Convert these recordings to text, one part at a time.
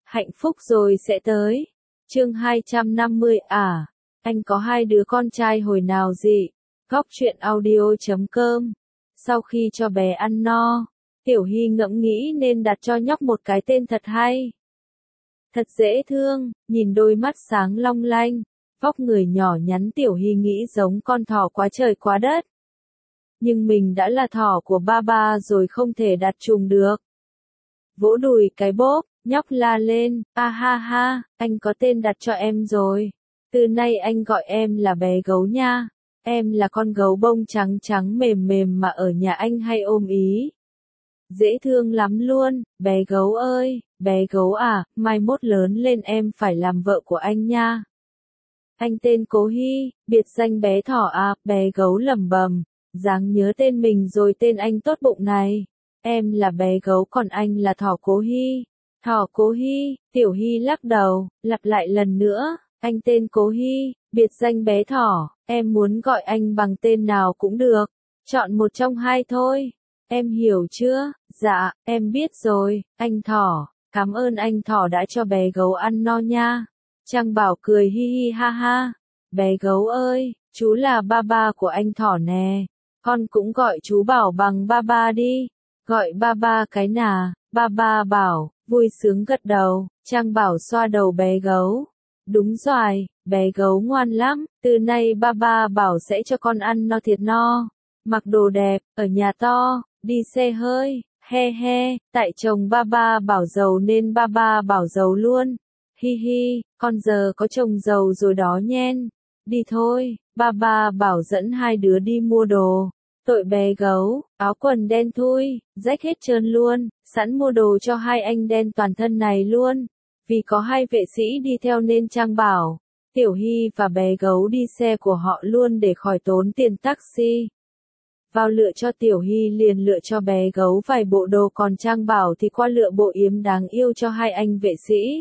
Hạnh phúc rồi sẽ tới. Chương 250 à, anh có 2 đứa con trai hồi nào dị? Góc truyện audio.com. Sau khi cho bé ăn no, Tiểu Hy ngẫm nghĩ nên đặt cho nhóc một cái tên thật hay. Thật dễ thương, nhìn đôi mắt sáng long lanh, vóc người nhỏ nhắn Tiểu Hy nghĩ giống con thỏ quá trời quá đất. Nhưng mình đã là thỏ của ba rồi không thể đặt trùng được. Vỗ đùi cái bốp, nhóc la lên, a ha ha, anh có tên đặt cho em rồi. Từ nay anh gọi em là bé gấu nha. Em là con gấu bông trắng trắng mềm mềm mà ở nhà anh hay ôm ý. Dễ thương lắm luôn, bé gấu ơi, bé gấu à, mai mốt lớn lên em phải làm vợ của anh nha. Anh tên Cố Hy, biệt danh bé thỏ à, bé gấu lẩm bẩm, dáng nhớ tên mình rồi tên anh tốt bụng này. Em là bé gấu còn anh là thỏ Cố Hy. Thỏ Cố Hy, Tiểu Hy lắc đầu, lặp lại lần nữa, anh tên Cố Hy, biệt danh bé thỏ, em muốn gọi anh bằng tên nào cũng được, chọn một trong hai thôi. Em hiểu chưa? Dạ, em biết rồi, anh thỏ, cảm ơn anh thỏ đã cho bé gấu ăn no nha. Trang Bảo cười hi hi ha ha, bé gấu ơi, chú là ba của anh thỏ nè, con cũng gọi chú Bảo bằng ba đi, gọi ba cái nà, ba Bảo, vui sướng gật đầu, Trang Bảo xoa đầu bé gấu. Đúng rồi, bé gấu ngoan lắm, từ nay ba Bảo sẽ cho con ăn no thiệt no, mặc đồ đẹp, ở nhà to, đi xe hơi, he he, tại chồng ba Bảo giàu nên ba Bảo giàu luôn. Hi hi, con giờ có chồng giàu rồi đó nhen. Đi thôi, ba Bảo dẫn 2 đứa đi mua đồ. Tội bé gấu, áo quần đen thui, rách hết trơn luôn, sẵn mua đồ cho 2 anh đen toàn thân này luôn. Vì có 2 vệ sĩ đi theo nên Trang Bảo, Tiểu Hy và bé gấu đi xe của họ luôn để khỏi tốn tiền taxi. Vào lựa cho Tiểu Hy liền lựa cho bé gấu vài bộ đồ còn Trang Bảo thì qua lựa bộ yếm đáng yêu cho 2 anh vệ sĩ.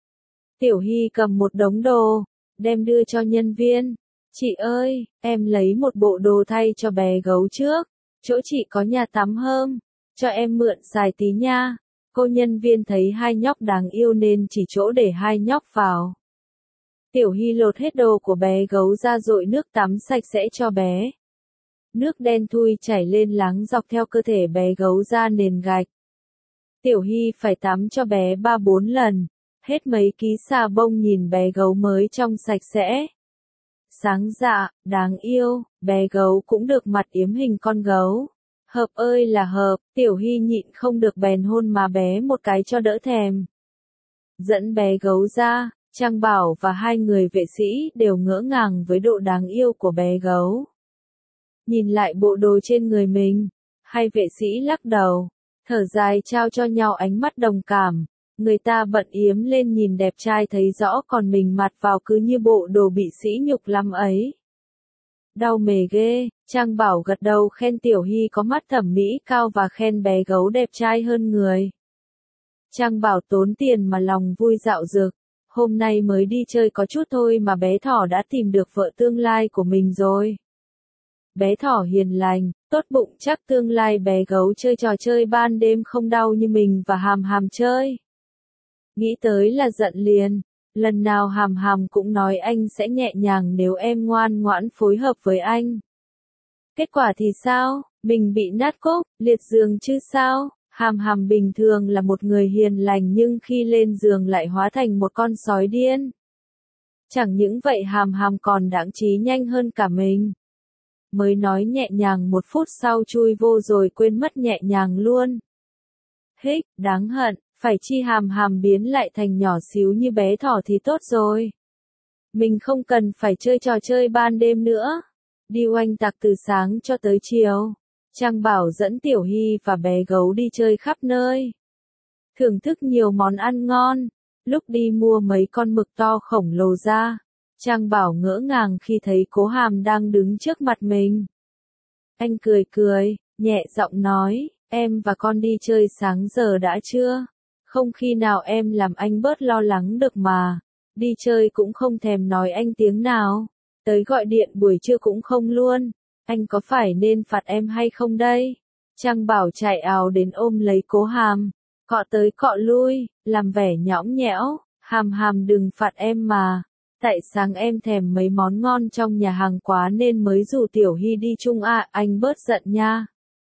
Tiểu Hy cầm một đống đồ, đem đưa cho nhân viên. Chị ơi, em lấy một bộ đồ thay cho bé gấu trước, chỗ chị có nhà tắm hơm, cho em mượn xài tí nha. Cô nhân viên thấy 2 nhóc đáng yêu nên chỉ chỗ để 2 nhóc vào. Tiểu Hy lột hết đồ của bé gấu ra dội nước tắm sạch sẽ cho bé. Nước đen thui chảy lên láng dọc theo cơ thể bé gấu ra nền gạch. Tiểu Hy phải tắm cho bé 3-4 lần, hết mấy ký xà bông nhìn bé gấu mới trong sạch sẽ. Sáng dạ, đáng yêu, bé gấu cũng được mặt yếm hình con gấu. Hợp ơi là hợp, Tiểu Hy nhịn không được bèn hôn má bé một cái cho đỡ thèm. Dẫn bé gấu ra, Trang Bảo và 2 người vệ sĩ đều ngỡ ngàng với độ đáng yêu của bé gấu. Nhìn lại bộ đồ trên người mình, 2 vệ sĩ lắc đầu, thở dài trao cho nhau ánh mắt đồng cảm. Người ta bận yếm lên nhìn đẹp trai thấy rõ còn mình mặt vào cứ như bộ đồ bị sỉ nhục lắm ấy. Đau mề ghê, Trang Bảo gật đầu khen Tiểu Hy có mắt thẩm mỹ cao và khen bé gấu đẹp trai hơn người. Trang Bảo tốn tiền mà lòng vui dạo dực, hôm nay mới đi chơi có chút thôi mà bé thỏ đã tìm được vợ tương lai của mình rồi. Bé thỏ hiền lành, tốt bụng chắc tương lai bé gấu chơi trò chơi ban đêm không đau như mình và Hàm Hàm chơi. Nghĩ tới là giận liền, lần nào Hàm Hàm cũng nói anh sẽ nhẹ nhàng nếu em ngoan ngoãn phối hợp với anh. Kết quả thì sao, mình bị nát cốc, liệt giường chứ sao, Hàm Hàm bình thường là một người hiền lành nhưng khi lên giường lại hóa thành một con sói điên. Chẳng những vậy Hàm Hàm còn đãng trí nhanh hơn cả mình. Mới nói nhẹ nhàng 1 phút sau chui vô rồi quên mất nhẹ nhàng luôn. Hích, đáng hận. Phải chi Hàm Hàm biến lại thành nhỏ xíu như bé thỏ thì tốt rồi. Mình không cần phải chơi trò chơi ban đêm nữa. Đi oanh tạc từ sáng cho tới chiều. Trang Bảo dẫn Tiểu Hy và bé gấu đi chơi khắp nơi. Thưởng thức nhiều món ăn ngon. Lúc đi mua mấy con mực to khổng lồ ra. Trang Bảo ngỡ ngàng khi thấy Cố Hàm đang đứng trước mặt mình. Anh cười cười, nhẹ giọng nói, em và con đi chơi sáng giờ đã chưa? Không khi nào em làm anh bớt lo lắng được mà. Đi chơi cũng không thèm nói anh tiếng nào. Tới gọi điện buổi trưa cũng không luôn. Anh có phải nên phạt em hay không đây? Trang Bảo chạy ào đến ôm lấy Cố Hàm. Cọ tới cọ lui, làm vẻ nhõng nhẽo, Hàm Hàm đừng phạt em mà. Tại sáng em thèm mấy món ngon trong nhà hàng quá nên mới rủ Tiểu Hy đi chung à, anh bớt giận nha.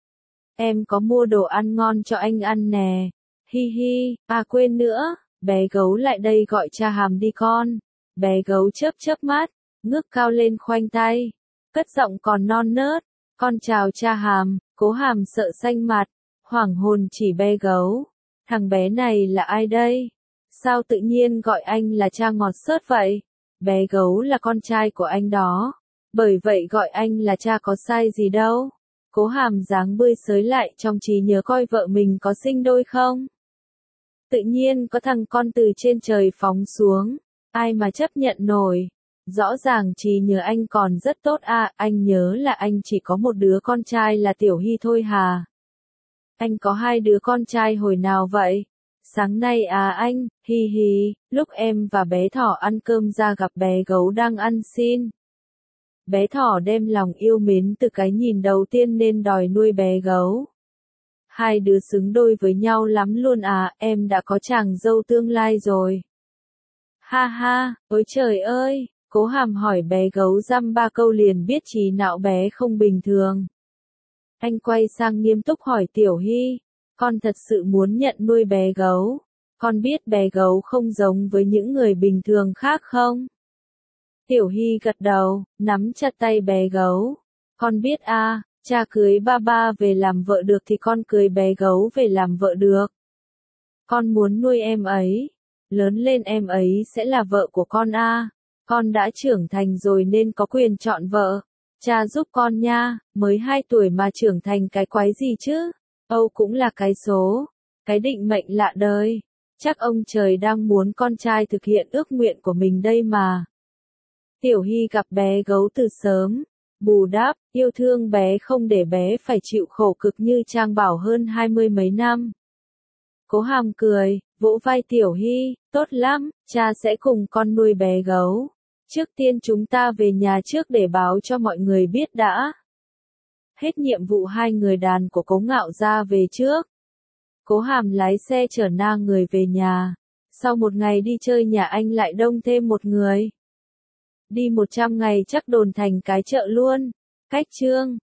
Em có mua đồ ăn ngon cho anh ăn nè. Hi hi, à quên nữa, bé gấu lại đây gọi cha Hàm đi con. Bé gấu chớp chớp mắt, ngước cao lên khoanh tay, cất giọng còn non nớt. Con chào cha Hàm. Cố Hàm sợ xanh mặt, hoảng hồn chỉ bé gấu. Thằng bé này là ai đây? Sao tự nhiên gọi anh là cha ngọt xớt vậy? Bé gấu là con trai của anh đó. Bởi vậy gọi anh là cha có sai gì đâu. Cố Hàm dáng bươi xới lại trong trí nhớ coi vợ mình có sinh đôi không. Tự nhiên có thằng con từ trên trời phóng xuống. Ai mà chấp nhận nổi. Rõ ràng trí nhớ anh còn rất tốt à, anh nhớ là anh chỉ có một đứa con trai là Tiểu Hy thôi hà. Anh có hai đứa con trai hồi nào vậy? Sáng nay à anh, hi hi, lúc em và bé thỏ ăn cơm ra gặp bé gấu đang ăn xin. Bé thỏ đem lòng yêu mến từ cái nhìn đầu tiên nên đòi nuôi bé gấu. Hai đứa xứng đôi với nhau lắm luôn à, em đã có chàng dâu tương lai rồi. Ha ha, ôi trời ơi, Cố Hàm hỏi bé gấu dăm ba câu liền biết trí não bé không bình thường. Anh quay sang nghiêm túc hỏi Tiểu Hy, con thật sự muốn nhận nuôi bé gấu, con biết bé gấu không giống với những người bình thường khác không? Tiểu Hy gật đầu, nắm chặt tay bé gấu. Con biết à, cha cưới ba ba về làm vợ được thì con cưới bé gấu về làm vợ được. Con muốn nuôi em ấy, lớn lên em ấy sẽ là vợ của con à. Con đã trưởng thành rồi nên có quyền chọn vợ. Cha giúp con nha, mới 2 tuổi mà trưởng thành cái quái gì chứ? Âu cũng là cái số, cái định mệnh lạ đời. Chắc ông trời đang muốn con trai thực hiện ước nguyện của mình đây mà. Tiểu Hy gặp bé gấu từ sớm, bù đắp, yêu thương bé không để bé phải chịu khổ cực như Trang Bảo hơn 20 mấy năm. Cố Hàm cười, vỗ vai Tiểu Hy, tốt lắm, cha sẽ cùng con nuôi bé gấu. Trước tiên chúng ta về nhà trước để báo cho mọi người biết đã. Hết nhiệm vụ hai người đàn của Cố Ngạo ra về trước. Cố Hàm lái xe chở Na người về nhà. Sau một ngày đi chơi nhà anh lại đông thêm một người. Đi 100 ngày chắc đồn thành cái chợ luôn. Cách chương